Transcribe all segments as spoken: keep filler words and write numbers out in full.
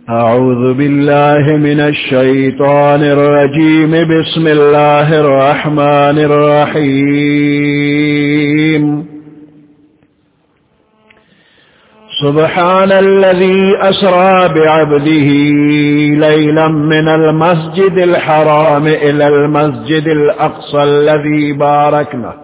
أعوذ بالله من الشيطان الرجيم بسم الله الرحمن الرحيم سبحان الذي أسرى بعبده ليلا من المسجد الحرام إلى المسجد الأقصى الذي باركنا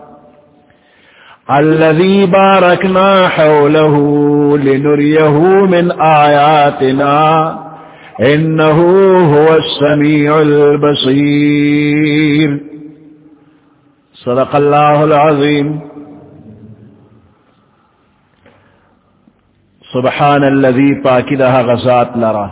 الذي باركنا حوله لنريه من آياتنا إنه هو السميع البصير صدق الله العظيم. سبحان الذي پاکدہ غزات لرا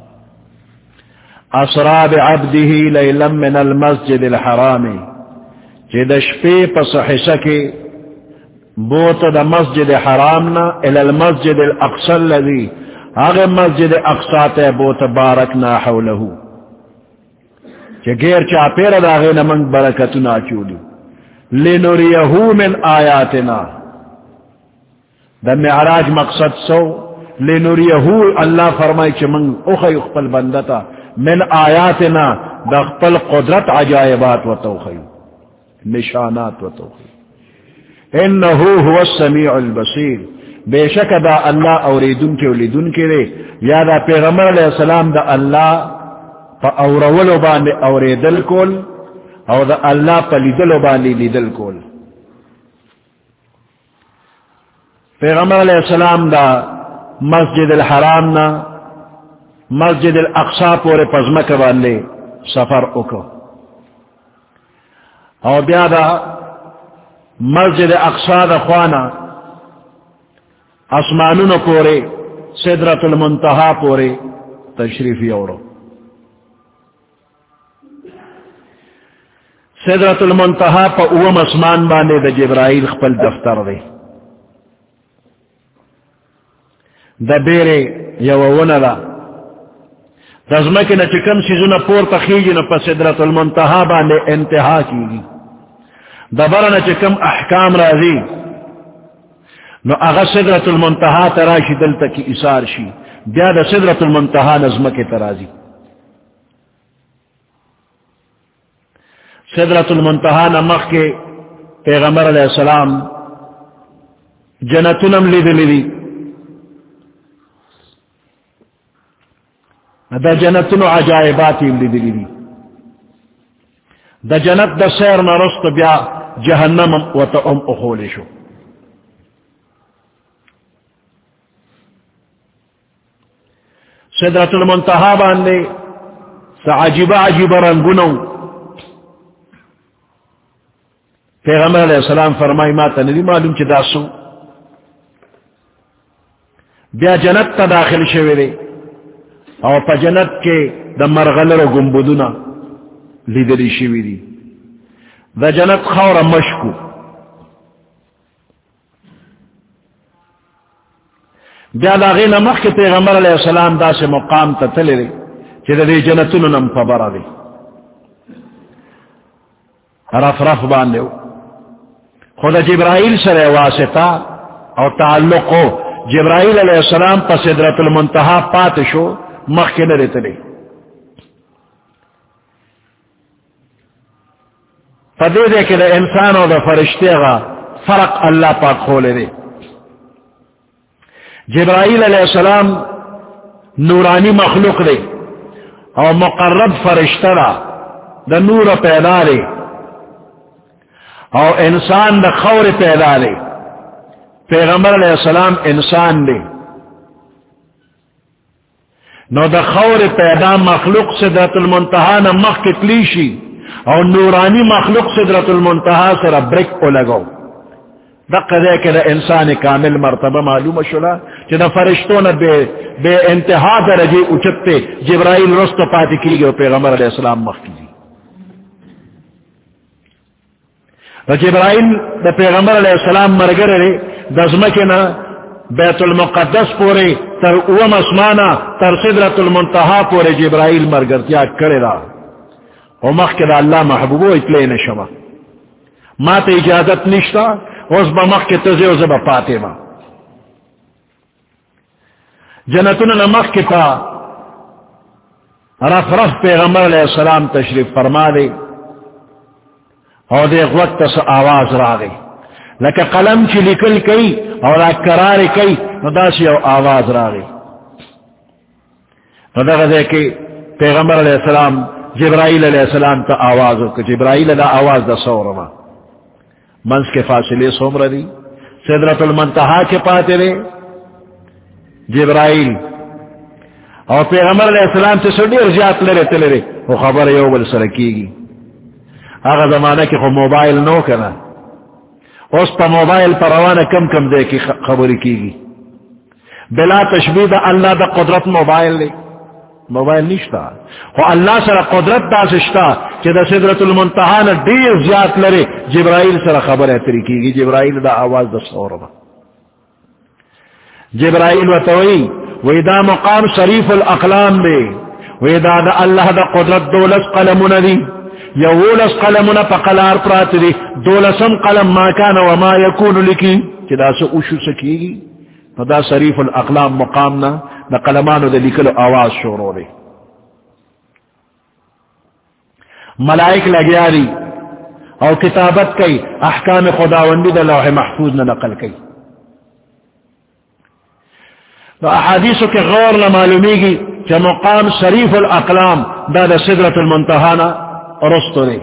اسرى بعبده ليلا من المسجد الحرام جدش في پسحسك بوت دا مسجد حرامنا الى المسجد الاقصى الذي اغه مسجد اقصى تے بوت بارکنا حوله کہ غیر چا پیر دا غین من برکتنا چولی لنریه من آیاتنا دا معراج مقصد سو لنریه اللہ فرمائی کہ من اخی اخپل بندتا من آیاتنا دا اخپل قدرت عجائبات و توخی نشانات و توخی انہو هو السمیع البصیر بے شک دا اللہ اوریدن کے ولیدن کے لئے یا دا پیغمبر علیہ السلام دا اللہ پا اورولو باندے اوریدل کول او دا اللہ پا لیدلو باندے لیدل کول. پیغمبر علیہ السلام دا مسجد الحرام نا مسجد الاقصی پورے پزمک باندے سفر اکو او بیا دا مسجد اقصی دا خوانا اسمانون پورے سدرۃ المنتہا پورے تشریف یورو. سدرۃ المنتہا پا اوم اسمان باندے دا جبرائیل خپل دفتر دے دا بیرے یوونا دا دزمکی نا چکم سیزونا پور تخیجی نا پا سدرۃ المنتہا باندے انتہا کیگی دا برنا چکم احکام رازی نو اغا سدرۃ المنتہا تراشی دلتا کی اثار شی بیا دا سدرۃ المنتہا نظمکی ترازی. سدرۃ المنتہا نمخ کے پیغمبر علیہ السلام جنتنم لید لیدی دا جنتنو عجائباتی لید لیدی دا جنت دا سیر نرست بیا جہنم و تا ام اخولشو. سدرۃ المنتہا باندے سا عجیبہ عجیبہ رنگنو پیغمبر علیہ السلام فرمائی ماتا ندی معلوم چی داسو بیا جنت تا داخل شویرے او پا جنت کے دا مرغلر و گنبدونا لیدلی شویری دا جنت خور مشکو بیا دا غین مخ کے پیغمبر علیہ السلام دا سے مقام تا تلے رے چی دا دی جنتونو نم پا برا دے رف رف باندے خود جبرائیل سر واسطہ او تعلقو جبرائیل علیہ السلام پا سدرۃ المنتہا پاتشو مخ کے نرے تلے پدے دے کہ دا انسان و دا فرشتے غا فرق اللہ پاک کھولے دے. جبرائیل علیہ السلام نورانی مخلوق دے او مقرب فرشتہ دا دا نور پیدا دے او انسان دا خور پیدا دے. پیغمبر علیہ السلام انسان دے نو دا خور پیدا مخلوق سدرۃ المنتہا نا مخ کتلیشی اور نورانی مخلوق سدرۃ المنتہا سر برک کو لگو دقا دے کہ دا انسان کامل مرتبہ معلوم شلا کہ دا فرشتوں نے بے, بے انتہا درجے اچتے جبرائیل رست پاتی کی گئے پیغمبر علیہ السلام مخ کی دا جبرائیل دا پیغمبر علیہ السلام مرگر رے دزمکنا بیت المقدس پورے تر اوم اسمانا تر سدرۃ المنتہا پورے جبرائیل مرگر کیا کرے را او مخ کے دا اللہ محبوبو اطلے نشما ما تا اجازت نشتا اس با مخ کے تزے و زبا پاتے ما جنتون نمخ کے تا رف رف پیغمبر علیہ السلام تشریف فرما دے اور دیکھ وقت سے آواز را گئی لکہ قلم چی لکل کئی اور کرار کئی ندا سی آواز را گئی ندا غزے کہ پیغمبر علیہ السلام جبرائیل علیہ السلام تا آواز ہو کہ جبرائیل دا آواز دا سورما منس کے فاصلے سومر دی سدرۃ المنتہا کے پاتے رے جبرائیل اور پیغمبر علیہ السلام سے سڑی اور زیادت لرے تلرے وہ خبر یو بل سرکی گی آغا زمانہ کی خو موبائل نو کنا اس پا موبائل پر روانہ کم کم دے کی خبری کی گی بلا تشبیہ دا اللہ دا قدرت موبائل لے موبائل نشتا خو اللہ سر قدرت دا سشتا کہ دا سدرۃ المنتہا نا دیر زیادت لرے جبرائیل سر خبر اتری کی گی جبرائیل دا آواز دا سورما جبرائیل و توئی ویدا مقام شریف الاقلام دے ویدا دا اللہ دا قدرت دولس قلمون دی یولس قلمون پا قلار پرات دی دولسم قلم ما کان وما یکون لکی چی دا سا اوشو سکی گی دا شریف الاقلام مقامنا دا قلمانو دا لکلو آواز شورو دے ملائک لگیا دی او کتابت کئی احکام خداوندی دا لوح محفوظ نا نقل کئی تو احادیثوں کے غور نہ معلومی گی کہ مقام شریف الاقلام دا دا سدرۃ المنتہا نا رستو دے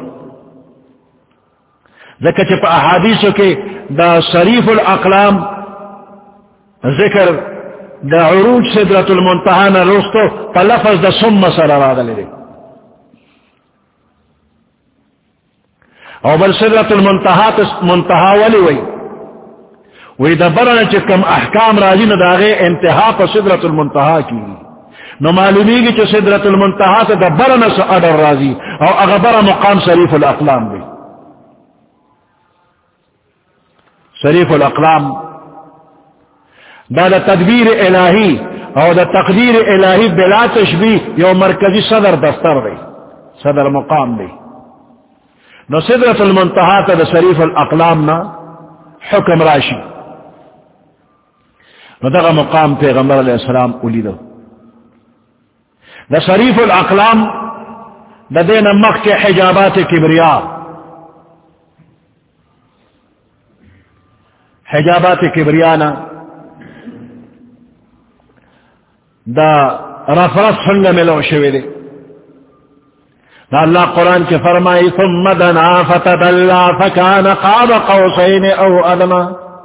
ذکر چپا احادیثوں کے دا شریف الاقلام ذکر دا عروج سدرۃ المنتہا نا رستو پا لفظ دا سم سر ارادہ لے دے اور بل سدرۃ المنتہا منتہا ولی وی وی دا برنا چکم احکام راجی نا داغے انتہا پا سدرۃ المنتہا کی نو معلومی گی چو سدرۃ المنتہا تا دا برنا سا ادر راجی او اغبر مقام شریف الاقلام بھی شریف الاقلام دا دا تدبیر الہی او دا تقدیر الہی بلا تشبیح یو مرکزی صدر دفتر دی صدر مقام دی نو سدرۃ المنتہا تا دا شریف الاقلام نا حکم راشی ندغا مقام پیغمبر علیہ السلام اولی دو دا شریف الاقلام دا دین مخ کے حجابات کبریا حجابات کبریانا دا رف رف سنگ ملو شوی دے دا اللہ قرآن کے فرمائی ثم دنا فتدلا فکان قاب قوسین او ادنا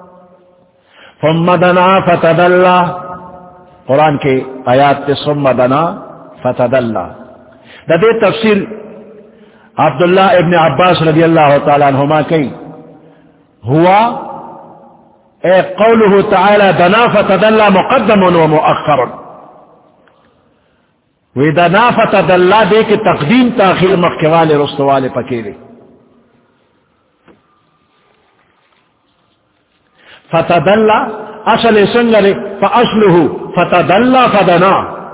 ثم دنا فتدلا قرآن کے آیات تے ثم دنا فتدلا دا دے تفسیر عبداللہ ابن عباس رضی اللہ تعالیٰ عنہما کئی ہوا اے قوله تعالی دنا فتدلا مقدم و مؤخر وی دنا فتدلا دے کہ تقدیم تاخیر مخوال رستوال پکیلے فتدلا اصل سنگر فاصله فتدلا فدنا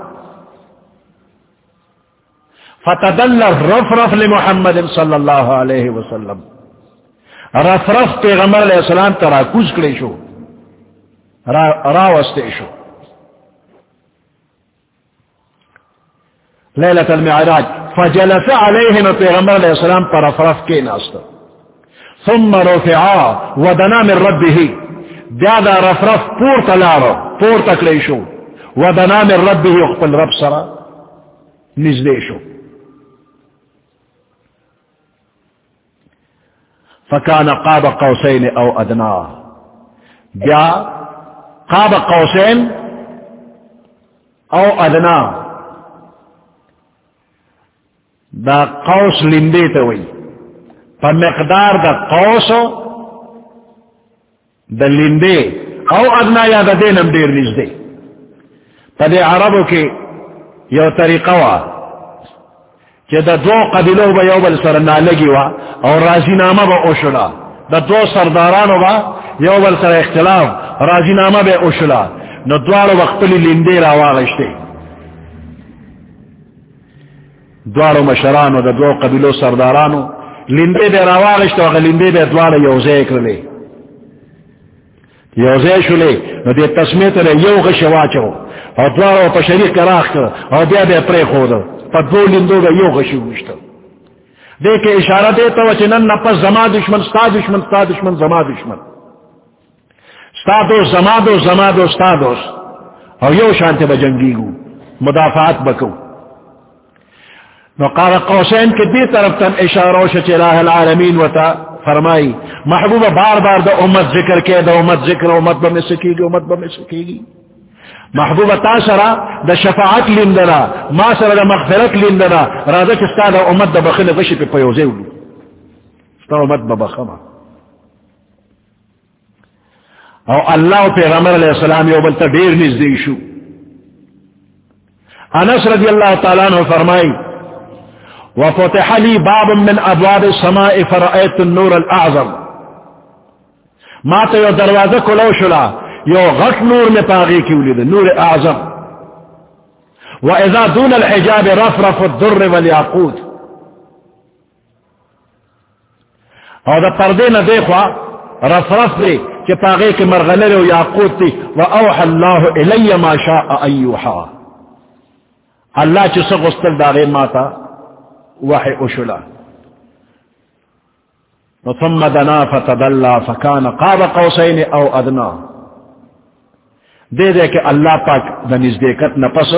فتدلا رف رف لمحمد صلی اللہ علیہ وسلم رف رف پیغمبر علیہ السلام ترا کچھ کرے شو راوستے شو لیلۃ المعراج فجلس علیہم پیغمبر علیہ السلام پر رف رف کے ناست ثم رفعا ودنا من ربه بیادا رف رف پور تلارو پور تکلے شو ودنا من ربه اقبل رب سرا نزدے شو فکان قاب قوسین او ادنا بیا قاب قوسین او ادنا دا قوس لندے توئی پا مقدار دا قوس دا لندے او ادنا یا دا دینم دیر نزدے پا دے عربو کے یو طریقہ وا کہ دا دو قبیلو با یو بل سر نالگی وا اور راضی نامہ با اوشلا دا دو سردارانو با یو بل سر اختلاف راضی نامہ با اوشلا نو دوارو وقتلی لندے راواغشتے دوارو مشرانو دا دو قبیلو سردارانو لندے بے راواغشتے وغا لندے بے دوارو یوزے کرلے یوزے شلے نو دے تسمیت لے یو غش واچو اور دوارو پا شریک کراخ کر اور دیا بے پرے خودو دو لندو گا یو غشی وشتا دیکھ اشارہ دیتا و چنن نپس زما دشمن ستا دشمن ستا دشمن زما دشمن ستا دوست زما دوست زما دوست ستا دوست اور یو شانتے بجنگی گو مدافعات بکو نو قاب قوسین کے دی طرف تن اشارہ شچ الہ العالمین وتا فرمائی محبوب بار بار دا امت ذکر کے دا امت ذکر امت بمی سکی گی امت بمی سکی گی محبوب تا سرا دا شفاعت لندنا ما سرا دا مغفرت لندنا راضا چستا دا امت دا بخن غشی پی پیوزے ولو ستا امت ببخما او اللہ و پیغمبر علیہ السلام یو بلتا دیر نزدیشو انس رضی اللہ تعالیٰ عنہ فرمائی وفتح لی باب من ابواب السماء فرأیت النور الاعظم ما تا یو دروازہ کلو شلا یو غٹ نور میں پاگی کیوں لید نور اعظم واذا دون الحجاب رفرف الدر والیاقوت اور دا پردے نہ دیکھوا رفرف دے کہ پاگے کے مرغلر و یاقوت تی واوحى اللہ الی ما شاء ایوحا اللہ چس غستل داغے ماتا وحی اشلا ثم دنا فتدلى فكان قاب قوسین او ادنا دے دے کہ اللہ پاک دا نزدیکت نپس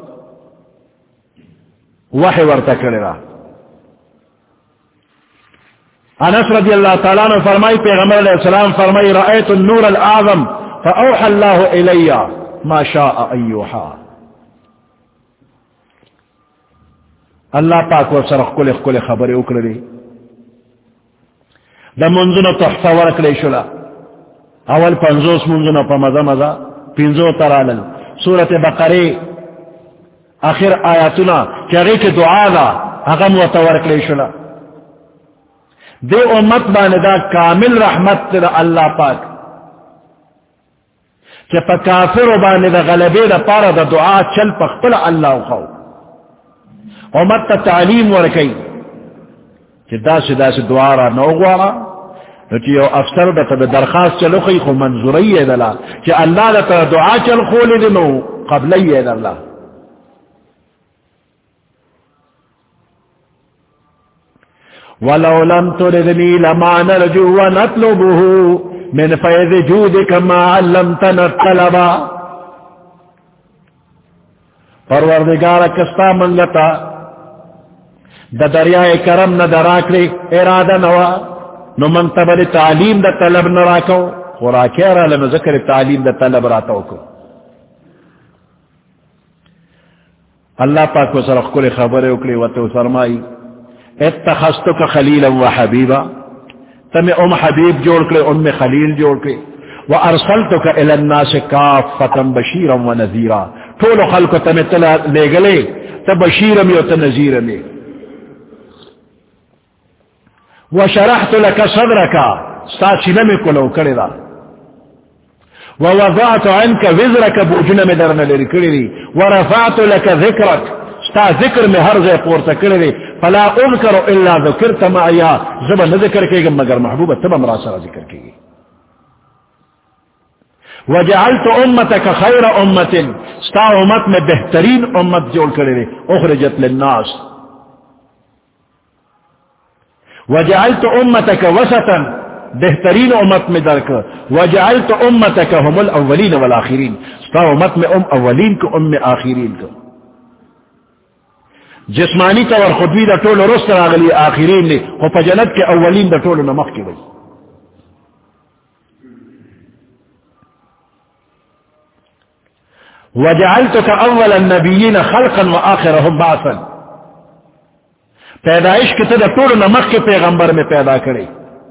وحی ورتا کرے انس رضی اللہ تعالیٰ نے فرمائی پیغمبر علیہ السلام فرمائی رأیت النور الاعظم فاوحى اللہ الی ما شاء ایوحا اللہ پاک و سرخ کل کل خبر اکرلی دا منزن تحفہ ورکلی شلا اول پنزوس منزن پا مزا مزا پنزو ترالل سورت بقری آخر آیاتنا چاگی کی دعا دا اغم و تورکلی شلا دے امت باندہ کامل رحمت دا اللہ پاک کہ پا کافر باندہ غلبی دا پارا دا دعا چل پخپل اللہ خو امت تا تعلیم ورکی کہ دا سے دا سے دعا را نوغوارا کہ یو افسر دا تا درخواست چلو خی خو منظوری ہے دلا کہ اللہ دا تا دعا چل خولی دنو قبلی ہے دلا وَلَوْ لَمْ تُرِدْنِي لَمَا نَرْجُو وَنَطْلُبُهُ مِنْ فَيْضِ جُودِكَ مَا عَلَّمْتَنَا الطَّلَبَ پروردگار کستا منگتا دا دریائے کرم نہ دراکلی ارادہ نوا نو منتبل تعلیم دا طلب نراکو خوراکی را لما ذکر تعلیم دا طلب راتو کو اللہ پاک و سرخ کل خبر اکلی و تو فرمائی اتخذتک خلیلا و حبیبا تم ام حبیب جوڑ کلی ام خلیل جوڑ کلی و ارسلتک الى الناس کافتا بشیرا و نذیرا طول خلق تم تلا لے گلے تا بشیرم یو تا نذیرم وشرحت لك صدرك ساتي نمي كلو كردا ووضعت عنك وزرك بوجنا مدرنا لركري ورفعت لك ذكرك ستا ذكر میں ہر زي پورتا کرے فلا اذكر الا ذكرت معي زبا نذكر كي مگر محبوبة تبا مراسرة ذكر كي وجعلت امتك خير امة ستا امت میں بہترین امت جوڑ کرے اخرجت للناس وجعلت امتك وسطا بہترین امت میں درک وجعلت امتك هم الاولین والآخرین ستا امت میں ام اولین کو ام آخرین کو جسمانی طور خودوی دا طول رست راغلی آخرین لی خو پا جنت کے اولین دا طول نمخ کی بھئی وجعلتك اول النبیین خلقا و آخرهم بعثا پیدائش کی تا دا طول نمخ کے پیغمبر میں پیدا کرے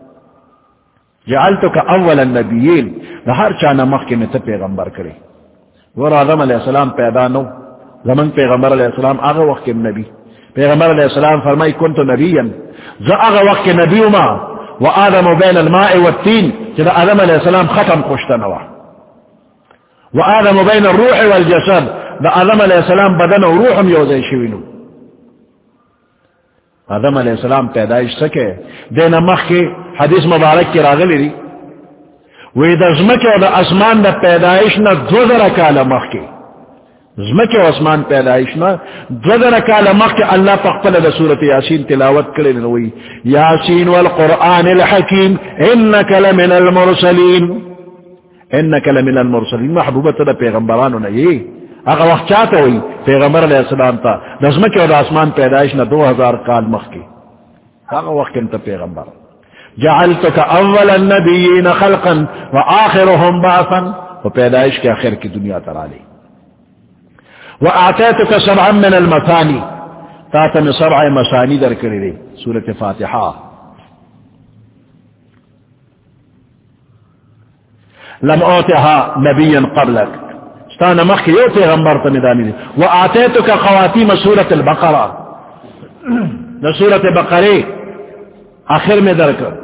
جعلتك اول النبیین دا ہر چا نمخ کے میں تا پیغمبر کرے ور آدم علیہ السلام پیدا نو زمن پیغمبر علیہ السلام آغا وقت کے نبی پیغمبر علیہ السلام فرمائی کنت نبیا زا آغا وقت کے نبی ما و آدم بین الماء والتین چلا آدم علیہ السلام ختم کشتنوا و آدم بین الروح والجسد دا آدم علیہ السلام بدن و روحم یوزے شوینو آدم علیہ السلام پیدائش سکے دین مخ کی حدیث مبارک کی راغلی دی وی دا زمک و دا اسمان دا پیدائش نا دو ذرا کالا مخ کی زمکہ و اسمان پیدائشنا دودر کال مخ اللہ پقبل دا سورت یاسین تلاوت کرے نوی یاسین والقرآن الحکیم انکا لمن المرسلین انکا لمن المرسلین محبوبت دا پیغمبرانو نئی اگا وقت چاہتا ہوئی پیغمبر علیہ السلام تا نظمکہ و دا اسمان پیدائشنا دو ہزار کال مخ کی اگا وقت انتا پیغمبر جعلتک اول النبیین خلقا و آخرهم بعثا و پیدائش کے آخر کی دنیا ترالی وآتيتك سبعا من المثاني تاتم سبع مسانی در کرے سورة فاتحہ لم اوتها نبيا قبلك استانا مخي يو پیغمبر تندانی دی وآتيتك خواتيم سورة البقرة سورة بقرة آخر میں در کر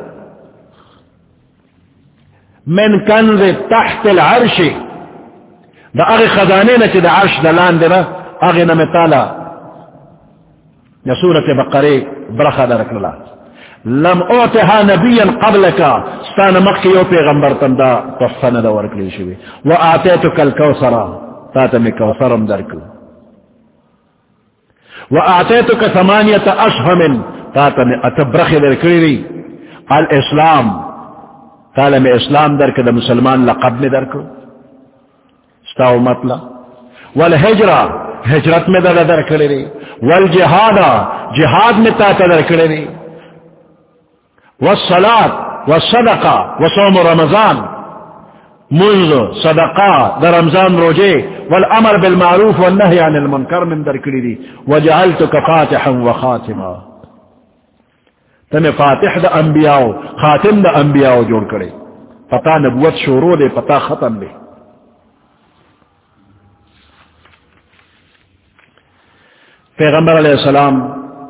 من کنز تحت العرش دا اغی خزانے نا چی دا عرش دلان دینا اغی نمتالا یا سورت بقرے برخا دا رکللا لم اوتها نبیا قبلکا ستانا مقیو پیغمبر تندا تحفن دا ورکلی شوی و آتیتک الکوثرا تاتا میں کوثرم درکو و آتیتک ثمانیت اشہم تاتا میں اتبرخی درکلی الاسلام تالا میں اسلام درک دا مسلمان لقب میں درکو ستاو مطلع والحجرہ ہجرت میں در در کرے رہی والجہاد جہاد میں تا در کرے رہی والصلاة والصدقہ وصوم رمضان منذ صدقہ در رمضان روجے والامر بالمعروف والنہی عن المنکر من در کرے رہی وجعلتک فاتحا وخاتما تمہیں فاتح دا انبیاء خاتم دا انبیاء جوڑ کرے پتا نبوت شروع دے پتا ختم دے پیغمبر علیہ السلام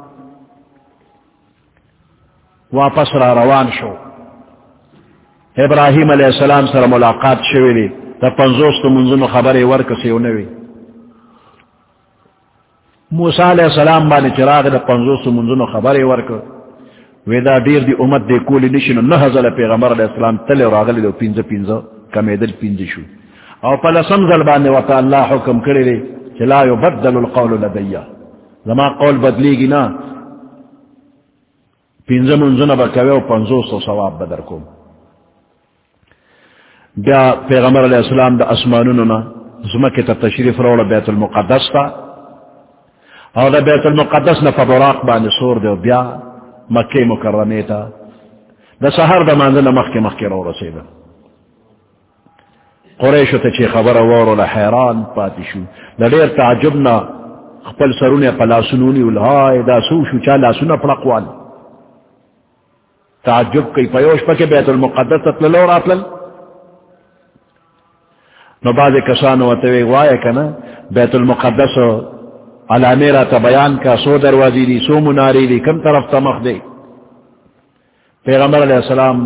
واپس را روان شو ابراہیم علیہ السلام سر ملاقات شویلی تا پنزوست منزن خبر ورک سیونوی موسیٰ علیہ السلام بانی چراغ دا پنزوست منزن خبر ورک ویدا دیر دی امت دے کولی نشنو نحضل پیغمبر علیہ السلام تلی راغلی دو پینز پینز کمیدل پینز شو او پلا سمزل بانی وطا اللہ حکم کردی چلا یبدل القول لدیہ زما قول بدلی گی نا پینزہ منزنہ بکوے و پنزو سو ثواب بدر کو بیا پیغمبر علیہ السلام دا اسمانوننا زمکی تا تشریف روڑا بیت المقدس تا اور دا بیت المقدس نا فبراق بانی سور دے و بیا مکی مکرمی تا دا سہر دا منزل مخی مخی رو رسیدہ قریشو تا چی خبر وارو لحیران پاتی شو دا دیر تعجبنا خپل سرونه پلا سنونی ولهای دا سو شو چا لا سن پړقوال تعجب کوي پيوش پکې بیت المقدس تللو راتل نو باز کسانو وته وای کنه بیت المقدس علامه را ته بیان کا سو دروازې دي سو مناری دي کوم طرف ته مخ دی پیغمبر علیہ السلام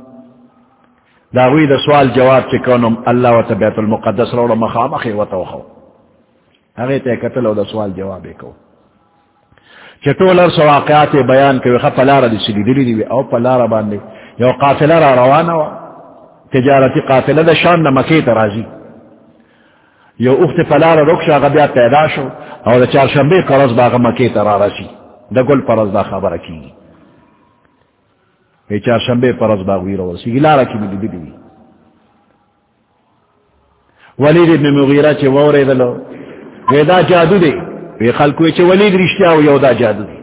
داوی د سوال جواب چې کوم الله وت بیت المقدس روړه مخامخه وته خو هغه ته قتل او د سوال جواب وکاو چټولر سو واقعات بیان کوي خپلاره دي سړي دي او پلاره باندې یو قافله را روانه و تجارتی قافله د شام نه مکه ته راځي یو اخت پلاره رخصه غبیا پیدا شو او د چهارشنبه قرض باغ مکه ته را راشي د ګل پرز دا خبره کیږي په چهارشنبه پرز باغ ویرو ورسی لاره کې دي دي ولید ابن مغیرہ چې وره دلو ودا جادو دی وی خلکو چې ولید رښتیا او یو دا جادو دی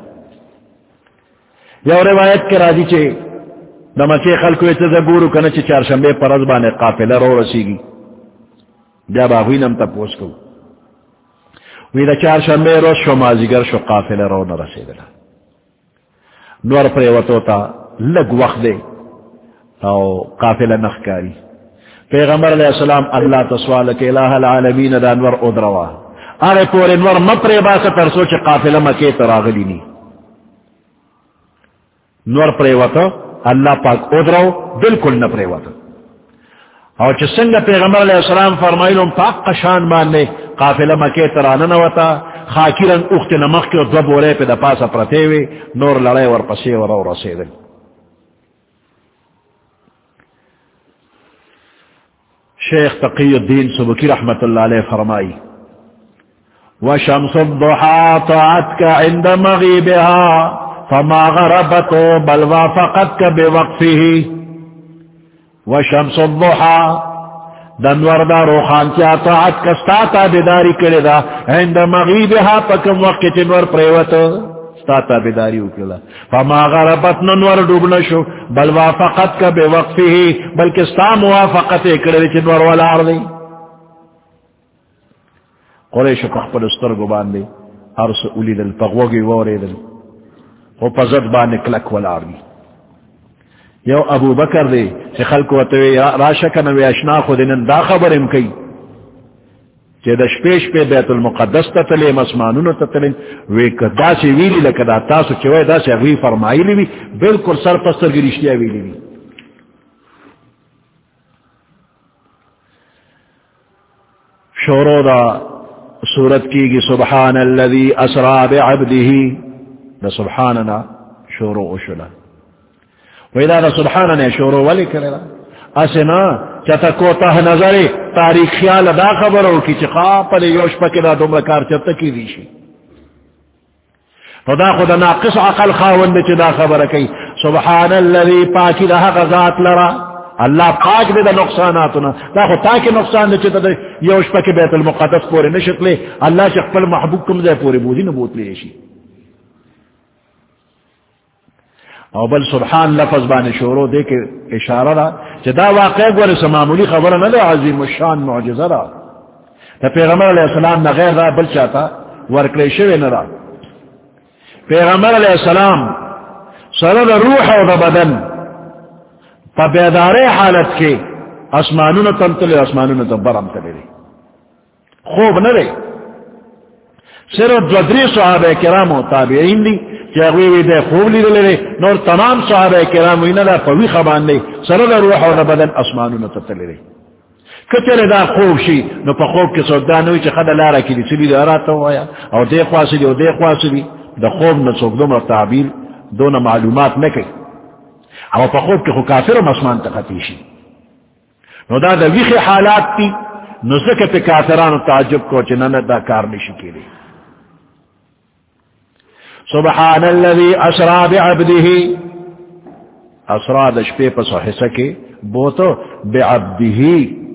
یو روایت کې راځي چې د مکه خلکو ته زګورو کنه چې چهارشنبه پرز باندې قافله رو رسیږي بیا به وینم تاسو کو وی دا چهارشنبه روز شو مازیګر شو قافله رو نه رسیدله نور پر وته تا لګ وخت دی او قافله نخکاری پیغمبر علیہ السلام اللہ تسوال کہ الہ العالمین دا انور ادروا ارے پور انور مپرے باسا ترسو چھ قافلہ مکے تراغلی نی نور پرے وطا اللہ پاک ادرو بالکل نہ پرے وطا اور چھ سنگ پیغمبر علیہ السلام فرمائلوں پاک قشان ماننے قافلہ مکے ترانن وطا خاکرن اخت نمخ کے دو بولے پہ دا پاسا پرتےوے نور لڑے ور پسے ور اور رسیدن شیخ تقی الدین سبکی رحمت اللہ علیہ فرمائی وشمس الضحى طاعتك عند مغيبها فما غربت بل وافقتك بوقفه. وشمس الضحى دنور دا روخان کیا طاعت کستا تابداری کردا عند مغیبها پکم وقت نور پریوت ستا تابداری اکلا فما غربت نور ڈوبنا شو بل وافقت کا بے وقفه بلکہ ستا موافقت کرد چنور والا عرضی. قریش پخپل استرگو باندے عرص اولی دل پغوگی ووری دل و پزد باندے کلک والا عرضی. یو ابو بکر دے چی خلق وطوی راشکن وی اشنا خودنن دا خبرم کئی چی دا شپیش پہ بیت المقدس تتلے مسمانون تتلے وی دا سی ویلی لکدا تاسو چوئے دا سی اغوی فرمائی لی وی بلکل سر پستر گرشتیا ویلی وی. شورو دا سورت کی گی سبحان الذی اسرا بعبده دا سبحاننا شورو اشلا ویدہ دا سبحاننا شورو ولی کرلا اسنا چتا کوتاہ نظری تاریخ خیال دا خبرو کی چقا پلی یوش پکی دا دمرکار چتا کی دیشی فدا خدا ناقص عقل خاوند چی دا خبر کی سبحان الذی پاکی دا حق ذات لرا اللہ پاک دے دا نقصاناتنا دا خود تاکی نقصان دے چتا دا یوش پکی بیت المقدس پوری نشت لے اللہ چی خپل محبوب کم دے پوری بودی نبوت لیشی. او بل سبحان لفظ بان شورو دے کے اشارہ دا دا واقع گوار سمامولی خبر نہ دے عظیم الشان معجزہ دا دا پیغمبر علیہ السلام نہ غیر دا بل چاہتا ورکلے شوے نہ دا پیغمبر علیہ السلام سرد روح و دا بدن پا بیدار حالت کے اسمانون تمتلے اسمانون تبرم تلے خوب نہ دے صرف دودری صحابہ کرام و تابعین دی چاہوی دے خوب لی دلے نور تمام صحابہ کرام وینا دا پوی خبان دے سرد روح و بدن اسمانون تتلے دے کچھلے دا خوب شی نو پا خوب کے سوکدانوی چی خدا لارا کی دی سلی دا راتا ہوایا او دے خواسی دی او دے خواسی دی دا خوب نا سوکدوم را تعبیر دونا معلومات نکی او پا خوب کے خو کافر و اسمان تخطیشی نو دا دا ویخ حالات تی نو زکت کافران و تعجب کو چنانا دا کار نشی کی دی. سبحان الذي اسرا بعبده اسرا د شپې په صحیح کې بوته بعبده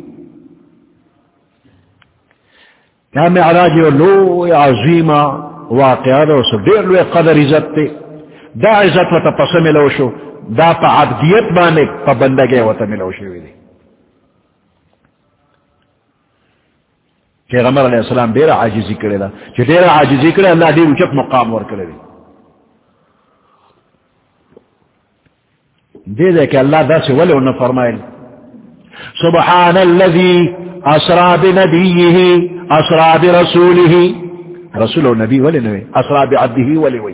یا معراج لو عظیمه واقعه ده او ډېر لوی قدر عزت ته دا عزت ته پسمه لو شو دا په عبدیت باندې په بندګۍ وته ملو شو وی پیغمبر علیہ السلام ډیر عاجزی کړی دا چې ډیر عاجزی کړی الله دې اوچت مقام ور کړی دې دې کې الله دا څه ولې ونه فرمایل سبحان الذي اسرا بنبيه اسرا برسوله رسول او نبی ولې نه اسرا بعبده ولې وی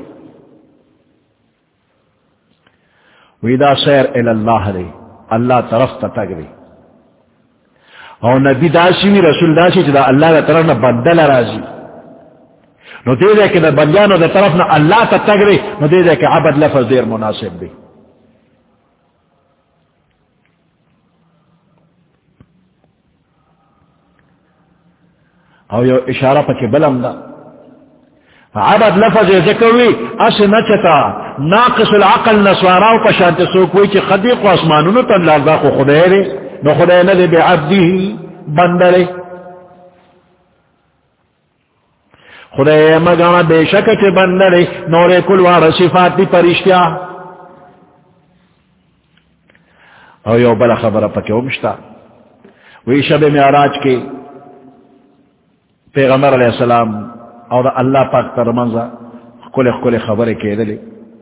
ودا سیر الى الله دې الله طرف ته تګ او نبی داسی می رسول داسی چی دا اللہ دا طرف نا بندل رازی نو دے دے کہ دا بندیانو دا طرف نا اللہ تا تگری نو دے دے کہ عبد لفظ دیر مناسب بھی. او یو اشارہ پا کہ بلم دا عبد لفظ ذکروی اس نچتا ناقص العقل نسواراو پا شانت سوکوی چی خدیق و اسمانونو تن لازا خو خدای رے نو خدای ندے بعبده بندلے خدای مگانا بے شک چے بندلے نورے کلوار صفات دی پرشتیا. او یو بلا خبر پکے ومشتا وی شب معراج کے پیغمبر علیہ السلام اور اللہ پاک ترمنزا کل کل خبر کے دلے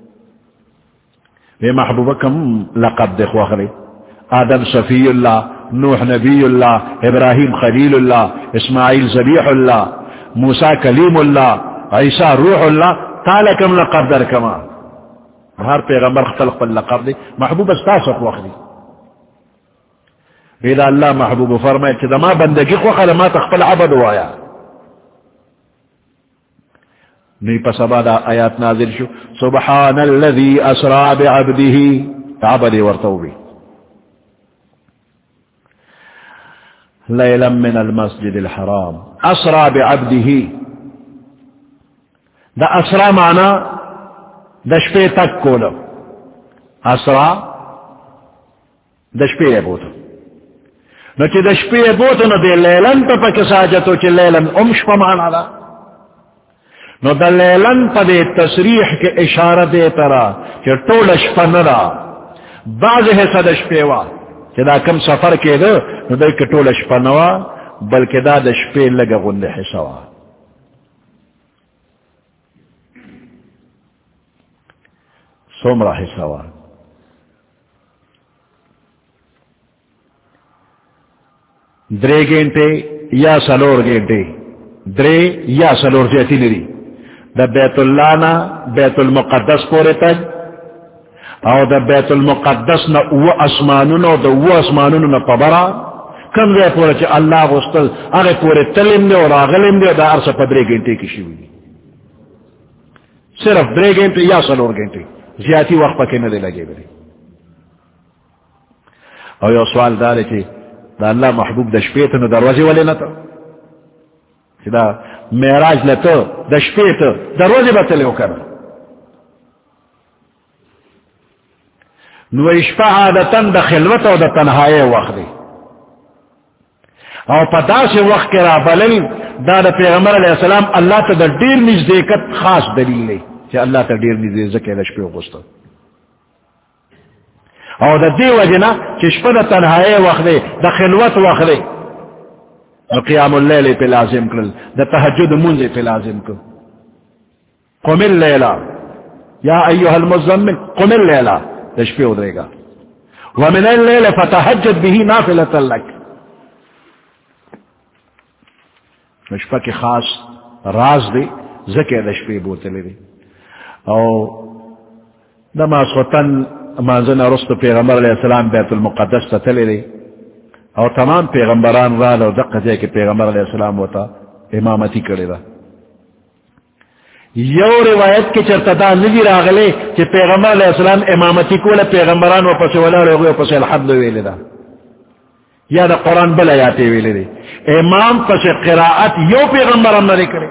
وی محبوبکم لقب دے خواخلے آدم صفی اللہ نوح نبی اللہ ابراہیم خلیل اللہ اسماعیل ذبیح اللہ موسیٰ کلیم اللہ عیسیٰ روح اللہ تالکم لقب در کما ہر پیغمبر خلق پر لقب دے محبوب استاسق وقت دی اذا اللہ محبوب فرمائے کہ ما بندگی خو خلما تخفل عبد وایا نی پسبا دا آیات نازل شو سبحان الذي اسرا بعبده عبد ورتوبی ليلا من المسجد الحرام اسرا بعبده دا اسرا مانا دشپے تک کولو اسرا دشپے بوتو نو چی دشپے بوتو نو دے لیلن پا پا کساجتو چی لیلن امش پا مانا دا نو دا لیلن پا دے تصریح کے اشارہ دے ترا چی طولش پا ندا بعض حصہ دشپے وا چی دا کم سفر کے دو نو دا کہ طولش پا نوا بلکہ دا دشپے لگا غند حصہ وا سومرا حصہ وا درے گھنٹے یا سلور گھنٹے درے یا سلور جیتی نری دا بیت اللہ نا بیت المقدس پورے تج او دا بیت المقدس نا او اسمانون او دا او اسمانون نا پبرا کم دے پورے چا اللہ غستل آگے پورے تلم دے اور آغلم دے دا عرصہ پا درے گھنٹے کی شوی صرف درے گھنٹے یا سلور گھنٹے زیادی وقت پا کے ندے لگے برے او یو سوال دارے چی دا اللہ محبوب دا شپیت نو دروازے والے نتا دا معراج لتا دا شپیت دروازے بتلے ہو کر نو اشپا عادتاً دا خلوت او دا تنہائے وقت دے او پا دا سے وقت کرا بلل دا دا پیغمبر علیہ السلام اللہ تا دا دیر نزدیکت خاص دلیل لے کہ اللہ تا دیر نزدیکت دا شپیو گستا او دا دی وجنا چشپا دا تنہائے وقت دے دا خلوت وقت دے قیام اللیل پہ لازم کرل دا تحجد منز پہ لازم کرل قم اللیلہ یا ایوہ المزمن قم اللیلہ دا شپے ادرے گا ومن اللیل فتحجد بھی نافلتا لک شپا کی خاص راز دے زکے دا شپے بوتلے دے او دا ما سوطن مانزن رست پیغمبر علیہ السلام بیت المقدس تا تلے دے اور تمام پیغمبران را لو دقت ہے کہ پیغمبر علیہ السلام ہوتا امامتی کرے دا یو روایت کے چرتدا نگی راغلے کہ پیغمبر علیہ السلام امامتی کو لے پیغمبران و پس ولا رہے پس الحمد ویلے دا یا دا قرآن بل آیاتے ویلے دے امام پس قراءت یو پیغمبران نہ کرے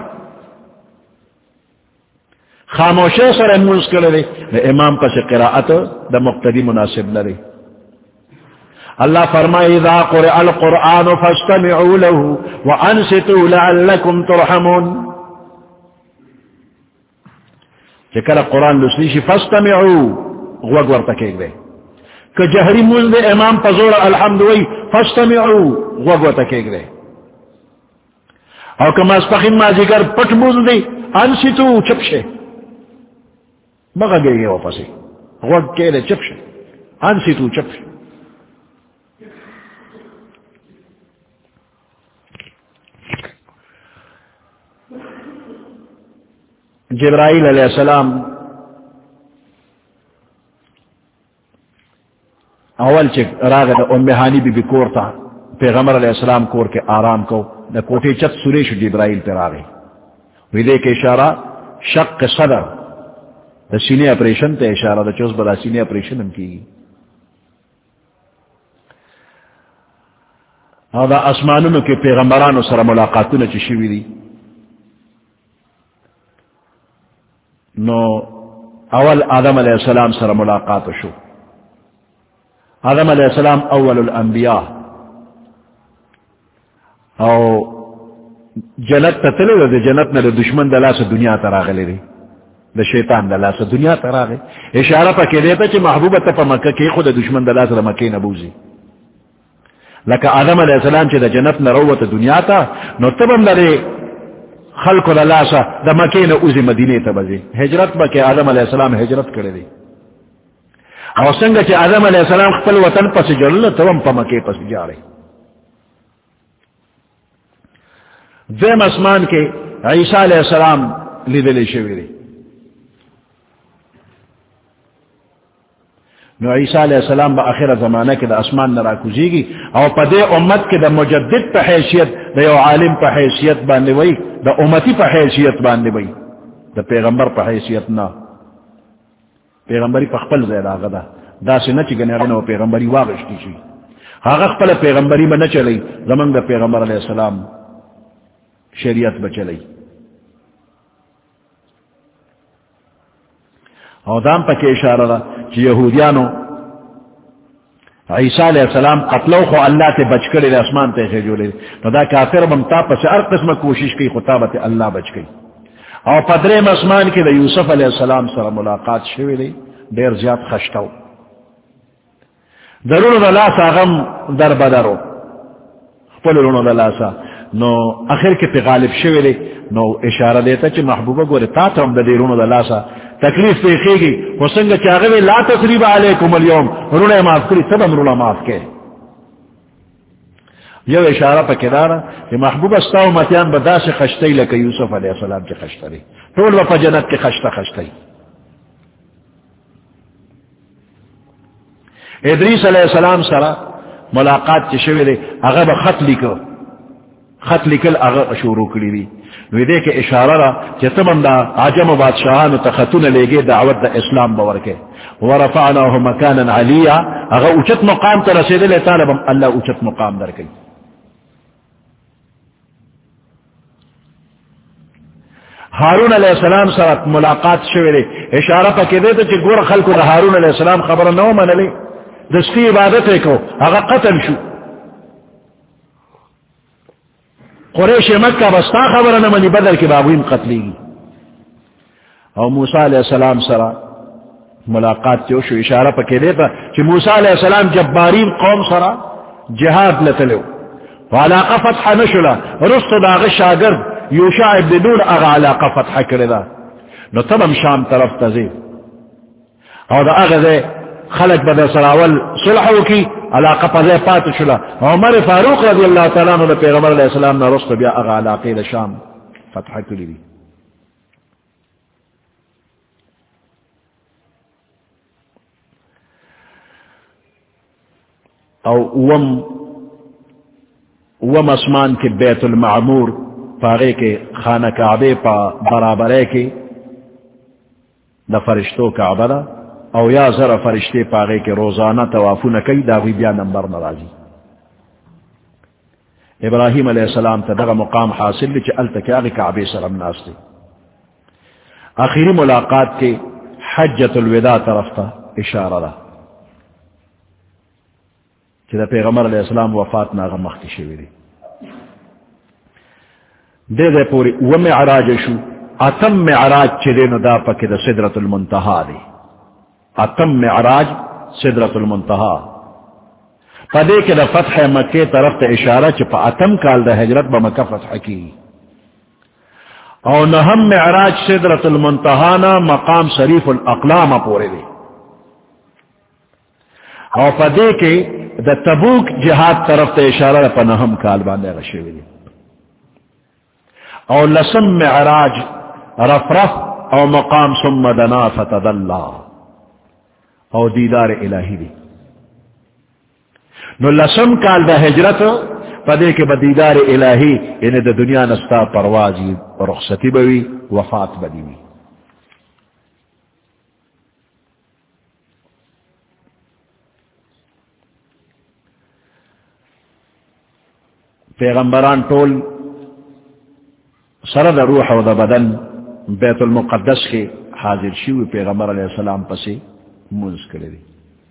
خاموشی سر منز کرے دے امام پس قراءت دا مقتدی مناسب نہ رہے اللہ فرمائے اذا قرئ القرآن فاستمعوا له وانصتوا لعلكم ترحمون چکر قرآن لسلیشی فاستمعوا غوگ ورتکیگ دے کہ جہری منز دے امام پزور الحمدوی فاستمعوا غوگ ورتکیگ دے اور کما اسپخیم مازیگر پٹ منز دے انصتوا چپشے مگا گئے گئے واپسی غوگ کے دے چپشے انصتوا چپشے جبرائیل علیہ السلام اول چک راغ دا ام ہانی بی بی کور تا پیغمبر علیہ السلام کور کے آرام کو دا کوٹے چت سریش جبرائیل پر آگے ویدے کے اشارہ شق صدر دا سینے اپریشن تے اشارہ دا چوز بدا سینے اپریشن ہم کی اور دا اسمانونو کے پیغمبرانو سر ملاقاتونو چشوی دی نو اول آدم علیہ السلام سر ملاقات شو آدم علیہ السلام اول الانبیاء او جنت تتلے دے جنت نے دشمن دلا سے دنیا تراغلے دے دا شیطان دلا سے دنیا تراغلے اشارہ پا کہ دیتا چی محبوبت پا مکہ کی خود دشمن دلا سے مکہ نبوزی لکہ آدم علیہ السلام چی دا جنت نروت دنیا تا نو تبم دے خلق اللہ سا دا مکین اوزی مدینے تا بزی ہجرت با کہ آدم علیہ السلام ہجرت کرے دی او سنگا چی آدم علیہ السلام خپل وطن پس جرل توم پا مکے پس جارے دیم اسمان کے عیسیٰ علیہ السلام لیدلے شویری نو عیسیٰ علیہ السلام با آخر زمانہ کے دا اسمان نراکوزی گی او پا دے امت کے دا مجدد پا حیثیت دا یو عالم پا حیثیت باندے وئی دا امتی پا حیثیت باندے وئی دا پیغمبر پا حیثیت نا پیغمبری پا خپل زیر آگا دا دا سے نچی گنے اگنو پیغمبری واغشتی شی آگا خپل پیغمبری میں نچلی زمان دا پیغمبر علیہ السلام شریعت بچلی او دام پکې اشاره ده چې يهوديانو عیسی علیہ السلام قتلو خو اللہ تے بچ کړي د اسمان ته خېجولې نو دا کافر بمتا پس هر قسمه کوشش کوي خطابت الله بچ کړي او پدرې اسمان کې د یوسف علیہ السلام سره ملاقات شوی دی ډیر زیات خشتاو ضرور د لاسا غم در بدرو خپل ورونو د لاسا نو اخر کې په غالب شوی دی نو اشاره دیتا چې محبوبه ګوره تا ته هم د دې ورونو د لاسا تکلیف پیخیږي خو څنګه چې هغه لا تسریب علیکم اليوم ورونه معاف کړي تب ورونه معاف کړي یو اشاره پکې دارا چې محبوب استاو متیان به داسې خشتي لکه یوسف علیه السلام چې خشتري ټول په جنت کې خشته خشتي ادریس علیه السلام سره ملاقات چې شوی دی هغه به خط لیکو خط لیکل هغه شروع کړی دی نو دې کې اشاره را چې تمام دا عجم بادشاہانو ته خطونه لګي دعوت د اسلام باورکه ورفعناه مكانا عليا هغه اوچت مقام ته رسیدل طالب الله اوچت مقام درکړي هارون علیہ السلام سره ملاقات شوی دی اشاره پکې ده چې ګور خلکو د هارون علیہ السلام خبره نه ومنلې د سپي عبادت وکړو هغه قتل شو قریش مکہ بستا خبر نہ منی بدر کی بابوین قتلی اور موسیٰ علیہ السلام سرا ملاقات جو شو اشارہ پکے دیتا کہ موسیٰ علیہ السلام جبارین قوم سرا جہاد لتلو وعلاقہ فتح نشلا رست داغ شاگرد یوشع ابن نون اغا علاقہ فتح کردا نو تمام شام طرف تزید اور دا اغا خلق بدر سراول صلحو کی علاقہ پذے پات شلا عمر فاروق رضی اللہ تعالیٰ عنہ پیغمبر علیہ السلام نے رست بیا اغا علاقی دا شام فتح کلی دی او اوم اوم اسمان کے بیت المعمور پاغے کے خانہ کعبے پا برابرے کے دا فرشتوں کعبہ دا او یا ذرا فرشتے پاگے کے روزانہ توافو نہ کئی داوی بیا نمبر ناراضی ابراہیم علیہ السلام تدغ مقام حاصل لی چ التکاغ کعبے سرم ناستے آخری ملاقات کے حجت الوداع طرف تا اشارہ دا چہ پیغمبر علیہ السلام وفات ناغ مختی شوی دی دے دے پوری و معراج شو اتم معراج چلے نو دا پکی دا صدرت المنتہا دی اتم معراج صدرت المنتہا پدے کے دا فتح مکہ طرف تا اشارہ چپا اتم کال دا حجرت با مکہ فتح کی او نہم معراج صدرت المنتہانا مقام شریف الاقلام پورے دے او پدے کے دا تبوک جہاد طرف تا اشارہ پا نہم کال باندے غشوی دے او لسم معراج رفرف او مقام ثم دنا فتدلہ او دیدار الہی دی نو لسم کال دا ہجرت پدے کے بدیدار الہی انہیں دا دنیا نستا پروازی رخصتی بوی وفات بدیوی پیغمبران طول سرد روح و دا بدن بیت المقدس کے حاضر شیو پیغمبر علیہ السلام پسی منز کرے دی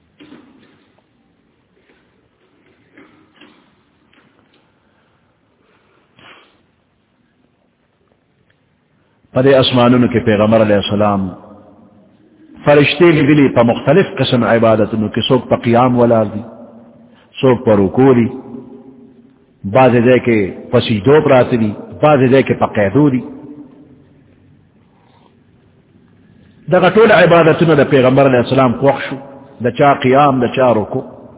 پدے اسمانون کے پیغمبر علیہ السلام فرشتے لگلی پا مختلف قسم عبادتنو کے سوک پا قیام والار دی سوک پا رکو دی بعض دے کے پسیدو پرات دی بعض دے کے پا قیدو دی دا غطول عبادتنا دا پیغمبر علیہ السلام خوخشو دا چا قیام دا چا رکو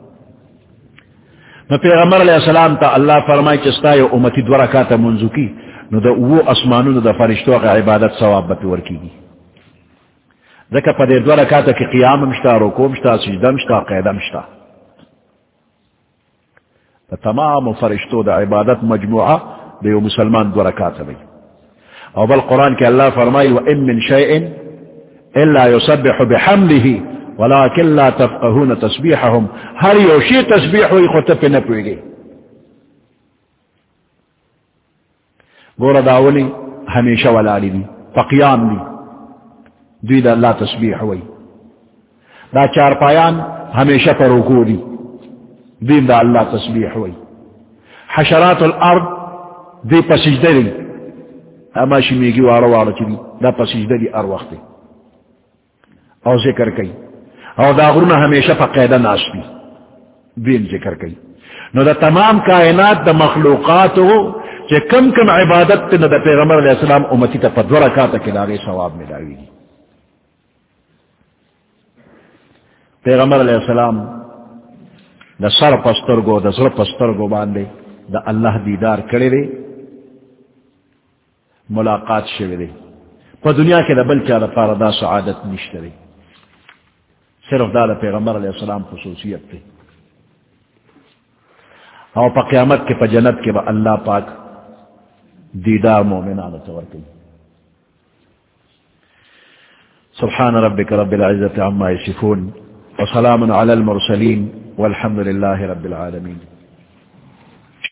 نو پیغمبر علیہ السلام تا اللہ فرمائی چستا یو امتی دو رکات منزو کی نو دا او اسمانون دا فرشتو کا عبادت ثواب بتور کی گی دکا پا دیر دو رکاتا کی قیام مشتا رکو مشتا سجدہ مشتا قیدہ مشتا دا تمام فرشتو دا عبادت مجموعہ دا یو مسلمان دو رکاتا بھی او بل قرآن کے اللہ فرمائی وَإِن مِّن شَيْءٍ إلا يسبح بحمده ولكن لا تفقهون تسبيحهم هر يوشي تسبيحه يخطف نپوئے گورا داولی ہمیشہ والالی دی فقیام دی دوی دا اللہ تسبیح ہوئی. دا چار پایان ہمیشہ پر رکوع دی, دوی دا اللہ تسبیح ہوئی. حشرات الارض دی پسجدہ دی, اما شمیگی وارو وارو چلی دا پسجدہ دی ار وقت دی, او ذکر کئی, او دا غرون ہمیشہ پا قیدہ ناس دی, دوی ذکر کئی. نو دا تمام کائنات دا مخلوقات ہو کہ کم کم عبادت تے نو دا پیغمبر علیہ السلام امتی تا پدور رکاتا کہ داغی ثواب ملاوی گی. پیغمبر علیہ السلام دا سر پسترگو دا سر پسترگو باندے دا اللہ دیدار کرے دے, ملاقات شوے دے. پا دنیا کے دا بلچہ دا پاردا سعادت نشتے دے, صرف دا دا پیغمبر علیہ السلام خصوصیت تے. اور پا قیامت کے پا جنت کے با اللہ پاک دیدار مومنان تورکی. سبحان ربک رب العزت عما یصفون وسلام علی المرسلین والحمد للہ رب العالمین.